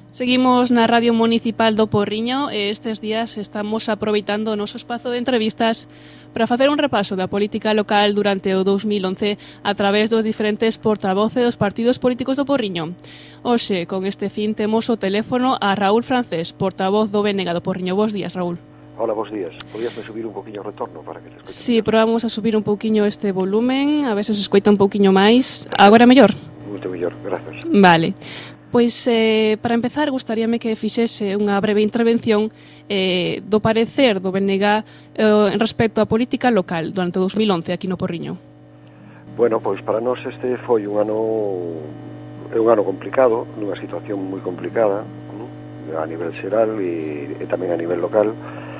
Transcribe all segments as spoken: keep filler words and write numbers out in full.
Seguimos na Radio Municipal do Porriño e estes días estamos aproveitando o noso espazo de entrevistas para facer un repaso da política local durante o dous mil once a través dos diferentes portavoces dos partidos políticos do Porriño. Hoxe, con este fin, temos o teléfono a Raúl Francés, portavoz do B N G do Porriño. Bos días, Raúl. Hola, bos días. Podíasme subir un poquinho o retorno para que te escoite? Sí, probamos a subir un pouquiño este volumen, a ver se se escoita un pouquiño máis. Agora mellor? Moito mellor, gracias. Vale. Pois, eh, para empezar, gustaríame que fixese unha breve intervención eh, do parecer do B N G eh, en respecto á política local durante o dous mil once aquí no Porriño. Bueno, pois para nós este foi un ano é un ano complicado, nunha situación moi complicada, ¿no? A nivel xeral e, e tamén a nivel local.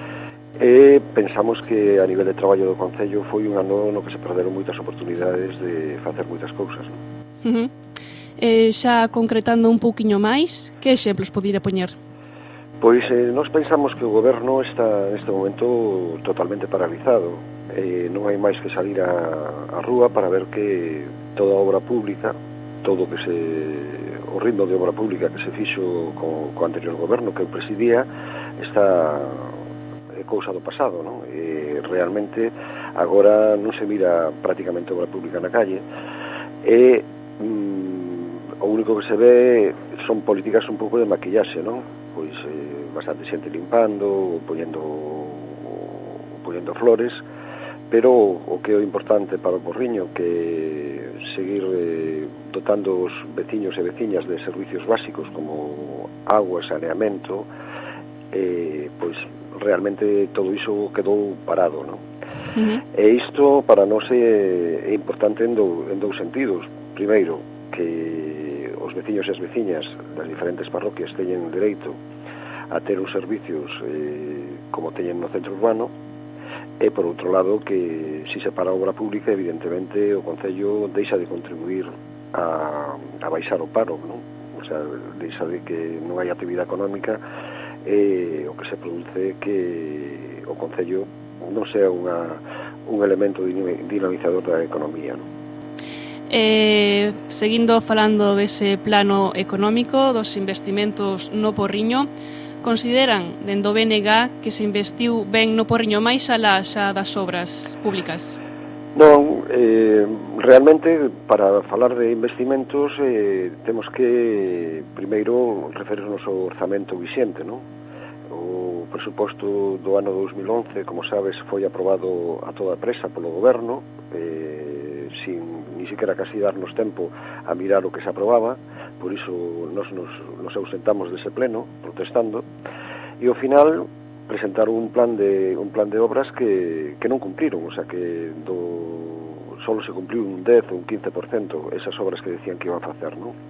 E pensamos que a nivel de traballo do Concello foi un ano no que se perderon moitas oportunidades de facer moitas cousas, ¿no? Uh -huh. Eh, xa concretando un pouquiño máis, que exemplos podería poñer? Pois eh, nós pensamos que o goberno está neste momento totalmente paralizado. Eh, non hai máis que salir a, a rúa para ver que toda a obra pública, todo que se o ritmo de obra pública que se fixo co, co anterior goberno que eu presidía está é cousa do pasado, non? E realmente agora non se mira prácticamente obra pública na calle e mm, o único que se ve son políticas un pouco de maquillaxe, non? Pois eh, bastante xente limpando, poñendo poñendo flores, pero o que é o importante para o Porriño que seguir eh, dotando os veciños e veciñas de servicios básicos como agua, saneamento, eh, pois realmente todo iso quedou parado, non? Uh-huh. E isto para nós é, é importante en, do, en dous sentidos. Primeiro, que os veciños e as veciñas das diferentes parroquias teñen dereito a ter os servicios eh, como teñen no centro urbano e, por outro lado, que si se para a obra pública, evidentemente, o Concello deixa de contribuir a, a baixar o paro, non? O sea, deixa de que non hai actividade económica e o que se produce que o Concello non sea unha, un elemento dinamizador da economía, non? Eh, seguindo falando dese plano económico dos investimentos no Porriño, consideran dende o B N G que se investiu ben no Porriño máis alá xa das obras públicas? Non, eh, realmente para falar de investimentos eh, temos que primeiro referirnos ao orzamento vixente, non? O presuposto do ano dous mil once, como sabes, foi aprobado a toda presa polo goberno, eh, sin ni siquiera casi darnos tempo a mirar o que se aprobaba, por iso nos, nos, nos ausentamos dese pleno, protestando, e ao final presentaron un plan de un plan de obras que, que non cumpriron, o sea que do, solo se cumpliu un dez ou un quince por cento esas obras que decían que iban a facer, non?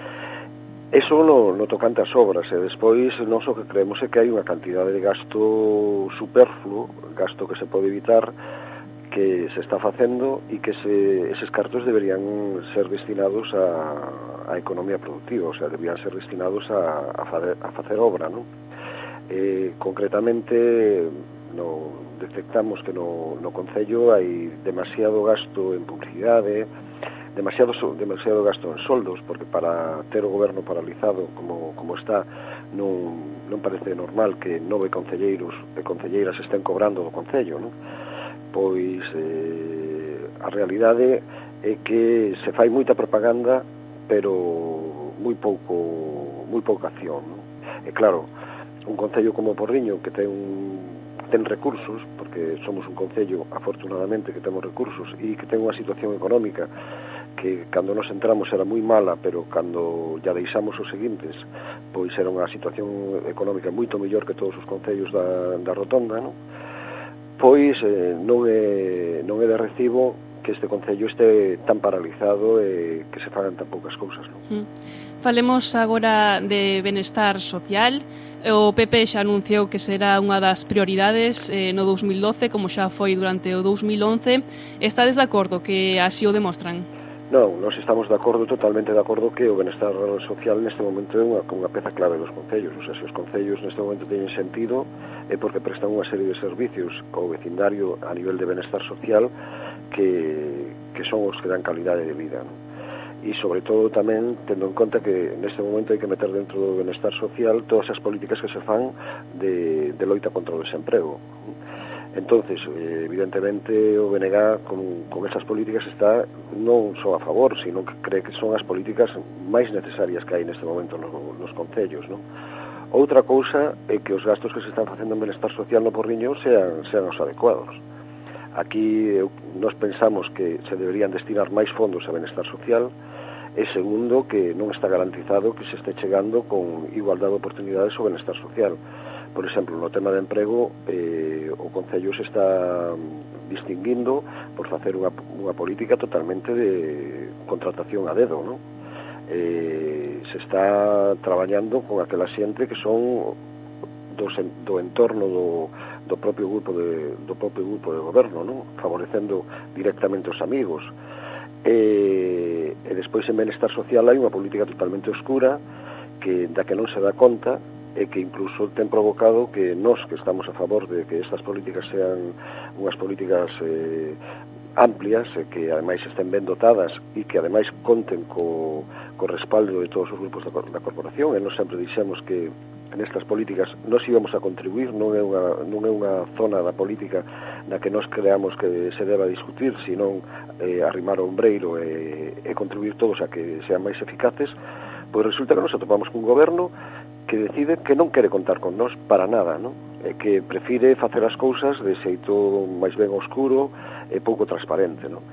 Eso no, no tocante ás obras, e despois nós o que creemos é que hai unha cantidade de gasto superfluo, gasto que se pode evitar, que se está facendo e que se, eses cartos deberían ser destinados a, a economía productiva, o sea, deberían ser destinados a, a, fazer, a facer obra, non? Eh, concretamente, no, detectamos que no, no Concello hai demasiado gasto en publicidade, demasiado, demasiado gasto en soldos, porque para ter o goberno paralizado como, como está, non, non parece normal que nove concelleiros e concelleiras estén cobrando do Concello, non? Pois eh, a realidade é que se fai moita propaganda, pero moi pouco moi pouca acción, non? E claro, un concello como o Porriño que ten ten recursos, porque somos un concello afortunadamente que temos recursos e que ten unha situación económica que cando nos entramos era moi mala, pero cando ya deixamos os seguintes, pois era unha situación económica moito mellor que todos os concellos da, da Rotonda, non? Pois eh, non é non é de recibo que este concello este tan paralizado e que se fagan tan poucas cousas, non? Mm. Falemos agora de benestar social. O P P xa anunciou que será unha das prioridades eh, no dous mil doce, como xa foi durante o dous mil once. Estades de acordo que así o demostran? Non, nós estamos de acordo, totalmente de acordo, que o benestar social neste momento é unha, unha peza clave dos concellos. O sea, se os concellos neste momento teñen sentido é porque prestan unha serie de servicios ao vecindario a nivel de benestar social que, que son os que dan calidade de vida, non? e sobre todo tamén tendo en conta que neste momento hai que meter dentro do benestar social todas as políticas que se fan de, de loita contra o desemprego. Entonces, evidentemente, o B N G con, con esas políticas está non só a favor, sino que cree que son as políticas máis necesarias que hai neste momento nos, nos concellos, non? Outra cousa é que os gastos que se están facendo en benestar social no Porriño sean, sean os adecuados. Aquí nós pensamos que se deberían destinar máis fondos a benestar social, e segundo, que non está garantizado que se este chegando con igualdade de oportunidades ao benestar social. Por exemplo, no tema de emprego, eh, o Concello se está distinguindo por facer unha, unha política totalmente de contratación a dedo, non? Eh, se está traballando con aquela xente que son dos, do entorno do, do propio grupo de, do propio grupo de goberno, non? Favorecendo directamente os amigos. E, e despois en benestar social hai unha política totalmente oscura que da que non se dá conta e que incluso ten provocado que nós que estamos a favor de que estas políticas sean unhas políticas eh, amplias e que ademais estén ben dotadas e que ademais conten co, co respaldo de todos os grupos da, da corporación, e nós sempre dixemos que nestas políticas nós íbamos a contribuir, non é unha, non é unha zona da política na que nós creamos que se deba discutir, senón eh, arrimar o ombreiro e, e contribuir todos a que sean máis eficaces. Pois resulta que nos atopamos cun goberno que decide que non quere contar con nós para nada, non? E que prefire facer as cousas de xeito máis ben oscuro e pouco transparente, non?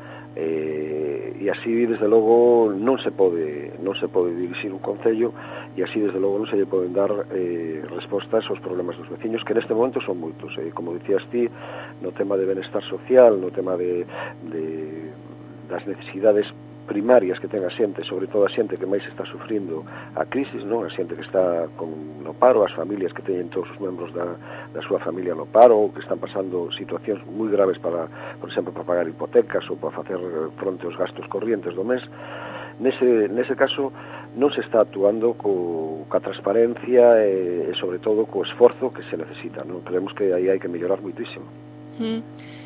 E, e así, desde logo, non se pode non se pode dirixir un concello, e así, desde logo, non se lle poden dar eh, respostas aos problemas dos veciños, que neste momento son moitos. E, como dicías ti, no tema de benestar social, no tema de, de das necesidades primarias que ten a xente, sobre todo a xente que máis está sufrindo a crisis, non? A xente que está con no paro, as familias que teñen todos os membros da, da súa familia no paro, ou que están pasando situacións moi graves para, por exemplo, para pagar hipotecas ou para facer fronte aos gastos corrientes do mes. Nese, nese caso non se está actuando co, ca transparencia e, e sobre todo co esforzo que se necesita, non? Creemos que aí hai que mellorar moitísimo. Mm.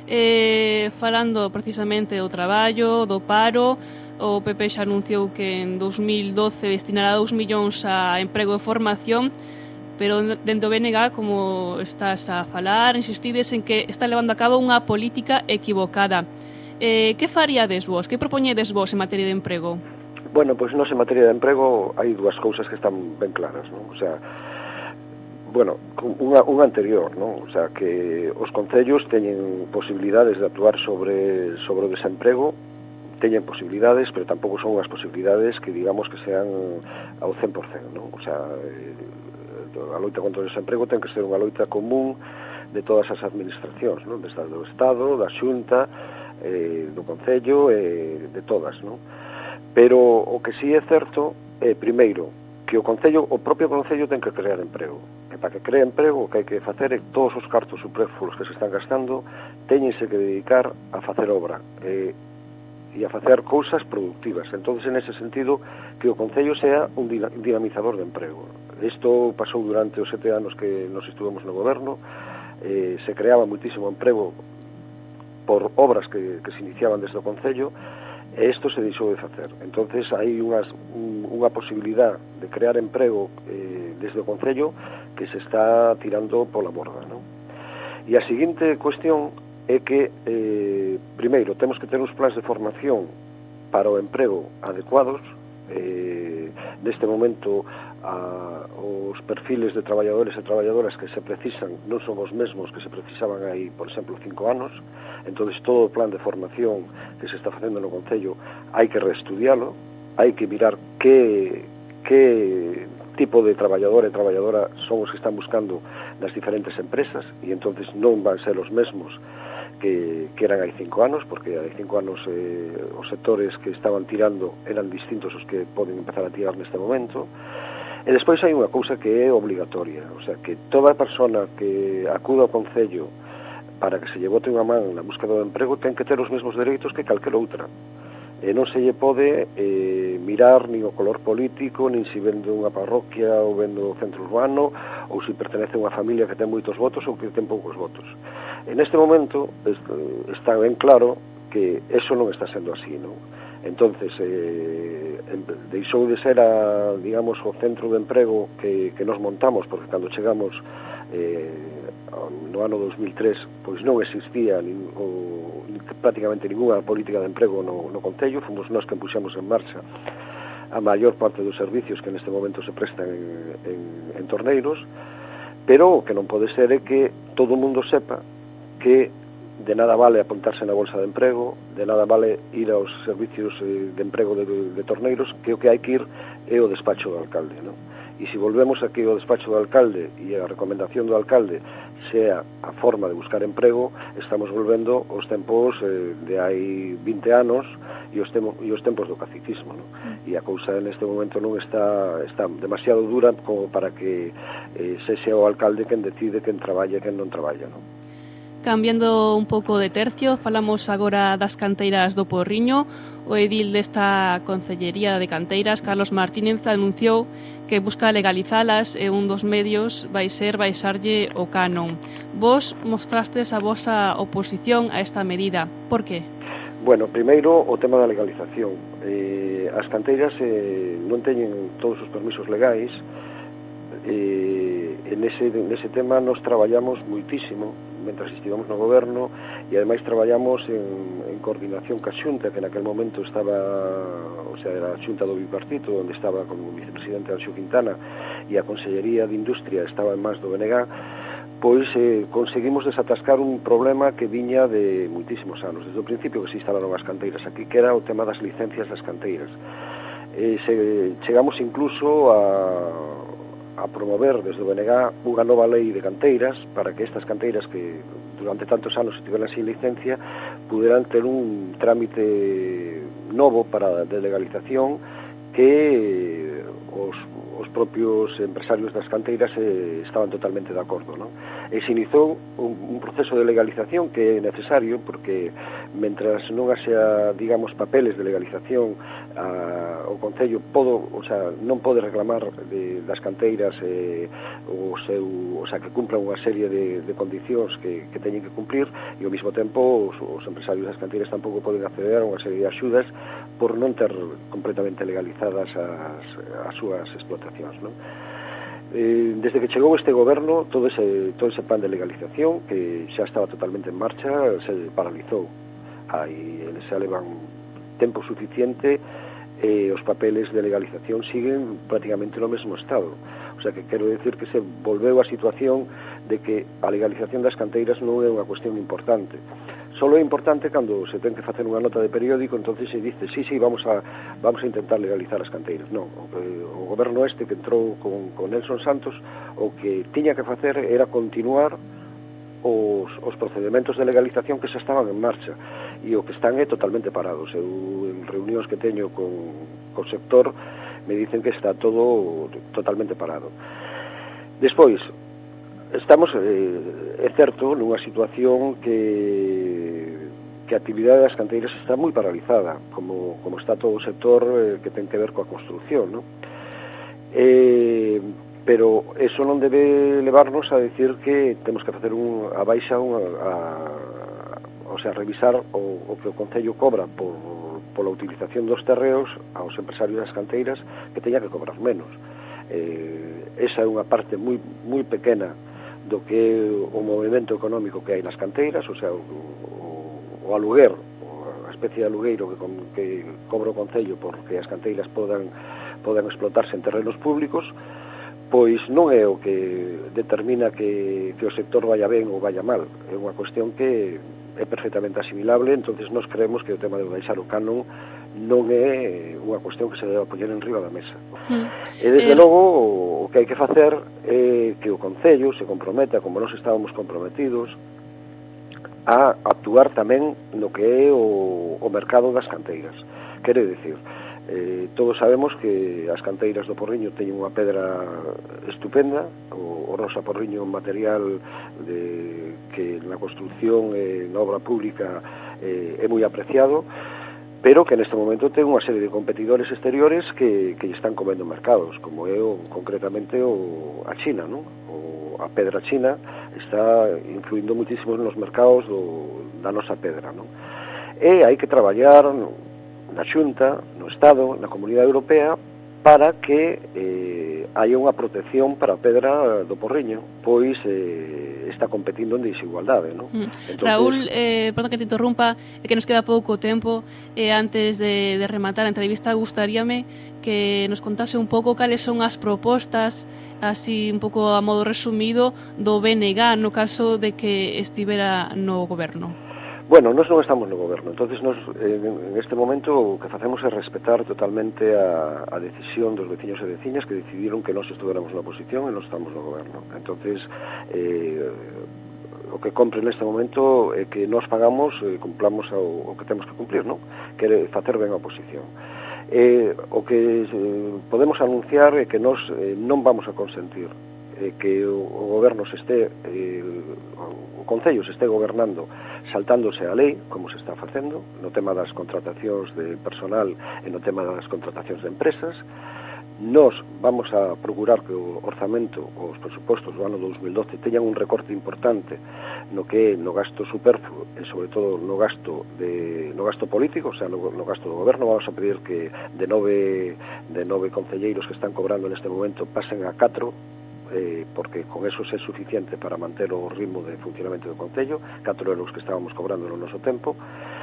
Eh, falando precisamente do traballo, do paro, o P P xa anunciou que en dos mil doce destinará dous millóns a emprego e formación, pero dentro do B N G, como estás a falar, insistides en que está levando a cabo unha política equivocada. Eh, que faríades vos? Que propoñedes vos en materia de emprego? Bueno, pois pues, non en materia de emprego hai dúas cousas que están ben claras, non? O sea, bueno, unha, unha anterior, non? O sea, que os concellos teñen posibilidades de actuar sobre, sobre o desemprego, teñen posibilidades, pero tampouco son unhas posibilidades que digamos que sean ao cen por cento, non? O sea, a loita contra o desemprego ten que ser unha loita común de todas as administracións, non? Desde do Estado, da Xunta, eh, do Concello, eh, de todas, non? Pero o que sí é certo é, primeiro, que o Concello, o propio Concello ten que crear emprego. E para que cree emprego, o que hai que facer é todos os cartos superfluos que se están gastando teñense que dedicar a facer obra e, e a facer cousas productivas. Entonces, en ese sentido, que o Concello sea un dinamizador de emprego. Isto pasou durante os sete anos que nos estuvemos no goberno, eh, se creaba muitísimo emprego por obras que, que se iniciaban desde o Concello, e isto se deixou de facer. Entonces hai unhas, un, unha posibilidad de crear emprego eh, desde o Concello que se está tirando pola borda, non? E a seguinte cuestión é que, eh, primeiro, temos que ter uns plans de formación para o emprego adecuados. Eh, neste momento a, os perfiles de traballadores e traballadoras que se precisan non son os mesmos que se precisaban aí, por exemplo, cinco anos. Entonces todo o plan de formación que se está facendo no Concello hai que reestudialo, hai que mirar que, que tipo de traballador e traballadora son os que están buscando nas diferentes empresas, e entonces non van ser os mesmos que, que eran hai cinco anos, porque hai cinco anos eh, os sectores que estaban tirando eran distintos os que poden empezar a tirar neste momento. E despois hai unha cousa que é obligatoria, o sea, que toda persona que acuda ao Concello para que se lle bote unha man na búsqueda do emprego ten que ter os mesmos dereitos que calquera outra. E non se lle pode eh, mirar nin o color político, nin se vende unha parroquia ou vende o centro urbano, ou se pertenece a unha familia que ten moitos votos ou que ten poucos votos. En este momento está ben claro que eso non está sendo así, non? Entonces, eh, deixou de ser a, digamos, o centro de emprego que, que nos montamos, porque cando chegamos eh, no ano dos mil tres, pois non existía nin, o, prácticamente ninguna política de emprego no, no Concello, fomos nós que puxemos en marcha a maior parte dos servicios que neste momento se prestan en, en, en Torneiros, pero o que non pode ser é que todo o mundo sepa que de nada vale apuntarse na bolsa de emprego, de nada vale ir aos servicios de emprego de, de, de Torneiros, que o que hai que ir é o despacho do alcalde, non? E se volvemos aquí ao despacho do alcalde e a recomendación do alcalde sea a forma de buscar emprego, estamos volvendo aos tempos eh, de hai vinte anos e os, temo, e os tempos do caciquismo, non? E a cousa neste momento non está, está demasiado dura como para que eh, sexa o alcalde quen decide quen traballa e quen non traballa, non? Cambiando un pouco de tercio, falamos agora das canteiras do Porriño. O edil desta Concellería de Canteiras, Carlos Martínez, anunciou que busca legalizalas e un dos medios vai ser baixarlle o canon. Vos mostrastes a vosa oposición a esta medida. Por qué? Bueno, primeiro o tema da legalización. Eh, as canteiras eh, non teñen todos os permisos legais. Eh, en ese, nese tema nos traballamos moitísimo mentras estivemos no goberno e ademais traballamos en, en coordinación ca Xunta, que naquel momento estaba, o sea, era a Xunta do Bipartito, onde estaba con o vicepresidente Anxo Quintana, e a Consellería de Industria estaba en máis do B N G, pois eh, conseguimos desatascar un problema que viña de moitísimos anos, desde o principio que se instalaron as canteiras aquí, que era o tema das licencias das canteiras. Eh, se, chegamos incluso a a promover desde o B N G unha nova lei de canteiras para que estas canteiras que durante tantos anos estiveran sin licencia puderan ter un trámite novo para de legalización que os, os propios empresarios das canteiras eh, estaban totalmente de acordo, non? E se iniciou un, un proceso de legalización que é necesario porque mentras non haxa, digamos, papeles de legalización a, o Concello podo, o sea, non pode reclamar de, das canteiras eh, o seu, o sea, que cumplan unha serie de, de condicións que, que teñen que cumplir e ao mesmo tempo os, os empresarios das canteiras tampouco poden acceder a unha serie de axudas por non ter completamente legalizadas as, as súas explotacións, non? Eh, desde que chegou este goberno todo ese, todo ese plan de legalización que xa estaba totalmente en marcha se paralizou. Aí xa levan tempo suficiente e os papeles de legalización siguen prácticamente no mesmo estado. O sea que quero decir que se volveu a situación de que a legalización das canteiras non é unha cuestión importante. Solo é importante cando se ten que facer unha nota de periódico, entonces se dice, sí, sí, vamos a vamos a intentar legalizar as canteiras. Non, o, o goberno este que entrou con, con Nelson Santos, o que tiña que facer era continuar os, os procedimentos de legalización que xa estaban en marcha, e o que están é totalmente parados. Eu, en reunións que teño con, con o sector, me dicen que está todo totalmente parado. Despois, estamos, eh, é certo, nunha situación que, que a actividade das canteiras está moi paralizada, como, como está todo o sector eh, que ten que ver coa construcción, non? Eh, pero eso non debe levarnos a decir que temos que facer un, a baixa, un, a, o sea, revisar o, o que o Concello cobra por, pola utilización dos terreos aos empresarios das canteiras que teña que cobrar menos. Eh, esa é unha parte moi, moi pequena do que é o movimento económico que hai nas canteiras, o sea, o, o, o aluguer, a especie de alugueiro que, que cobra o Concello porque as canteiras podan, podan explotarse en terrenos públicos, pois non é o que determina que, que o sector vaya ben ou vaya mal, é unha cuestión que é perfectamente asimilable, entonces nós creemos que o tema de baixar o canon non é unha cuestión que se debe poñer en riba da mesa. Mm. E desde eh... logo o que hai que facer é que o Concello se comprometa, como nós estábamos comprometidos, a actuar tamén no que é o, o mercado das canteiras. Quere dicir, eh, todos sabemos que as canteiras do Porriño teñen unha pedra estupenda, o, o rosa Porriño, un material de, que na construcción e na obra pública eh, é moi apreciado, pero que neste momento ten unha serie de competidores exteriores que, que están comendo mercados, como é o, concretamente o, a China, non? O, a pedra china está influindo muitísimo nos mercados do, da nosa pedra, non? E hai que traballar na Xunta, no Estado, na Comunidade Europea, para que eh, haya unha protección para a pedra do Porriño, pois eh, está competindo en desigualdade, non? Mm. Entonces... Raúl, eh, perdón que te interrumpa, é que nos queda pouco tempo, e eh, antes de, de rematar a entrevista, gustaríame que nos contase un pouco cales son as propostas, así un pouco a modo resumido, do B N G no caso de que estivera no goberno. Bueno, nós non estamos no goberno, entonces nos, en este momento o que facemos é respetar totalmente a, a decisión dos veciños e veciñas que decidiron que nós estuveramos na oposición e non estamos no goberno. Entonces, eh, o que compre neste momento é que nós pagamos e cumplamos o, o que temos que cumplir, non? Que é facer ben a oposición. Eh, o que eh, podemos anunciar é que nós eh, non vamos a consentir eh, que o, o goberno se este eh, o Concello se este gobernando saltándose a lei, como se está facendo no tema das contratacións de personal e no tema das contratacións de empresas. Nós vamos a procurar que o orzamento, os presupostos do ano dous mil doce teñan un recorte importante no que é no gasto superfluo e sobre todo no gasto de no gasto político, o sea, no, no gasto do goberno. Vamos a pedir que de nove de nove concelleiros que están cobrando neste momento pasen a catro, eh, porque con eso é suficiente para manter o ritmo de funcionamento do Concello, catro euros que estábamos cobrando no noso tempo.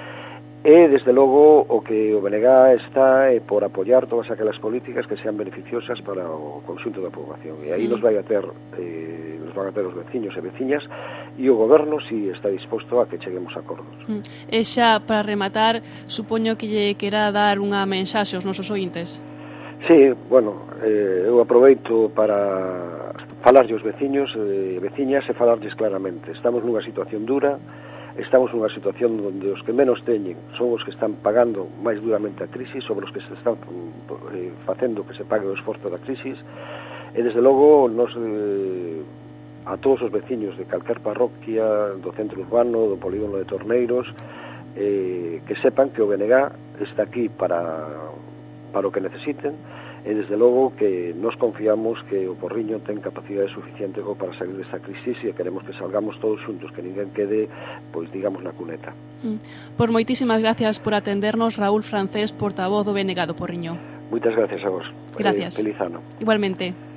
E, desde logo, o que o B N G está é por apoiar todas aquelas políticas que sean beneficiosas para o conxunto da poboación. E aí nos vai a ter, eh, nos van a ter os veciños e veciñas, e o goberno si está disposto a que cheguemos a acordos. Mm. E xa, para rematar, supoño que lle quera dar unha mensaxe aos nosos ointes. Sí, bueno, eh, eu aproveito para falarlle aos veciños e veciñas e falarlles claramente. Estamos nunha situación dura, estamos nunha situación onde os que menos teñen son os que están pagando máis duramente a crisis, sobre os que se están eh, facendo que se pague o esforzo da crisis, e desde logo nos, eh, a todos os veciños de calquer parroquia, do centro urbano, do polígono de Torneiros, eh, que sepan que o B N G está aquí para, para o que necesiten, e desde logo que nos confiamos que o Porriño ten capacidade suficiente para salir desta crisis e queremos que salgamos todos xuntos, que ninguén quede, pois digamos, na cuneta. Mm. Por moitísimas gracias por atendernos, Raúl Francés, portavoz do B N G do Porriño. Moitas gracias a vos. Gracias. Eh, feliz ano. Igualmente.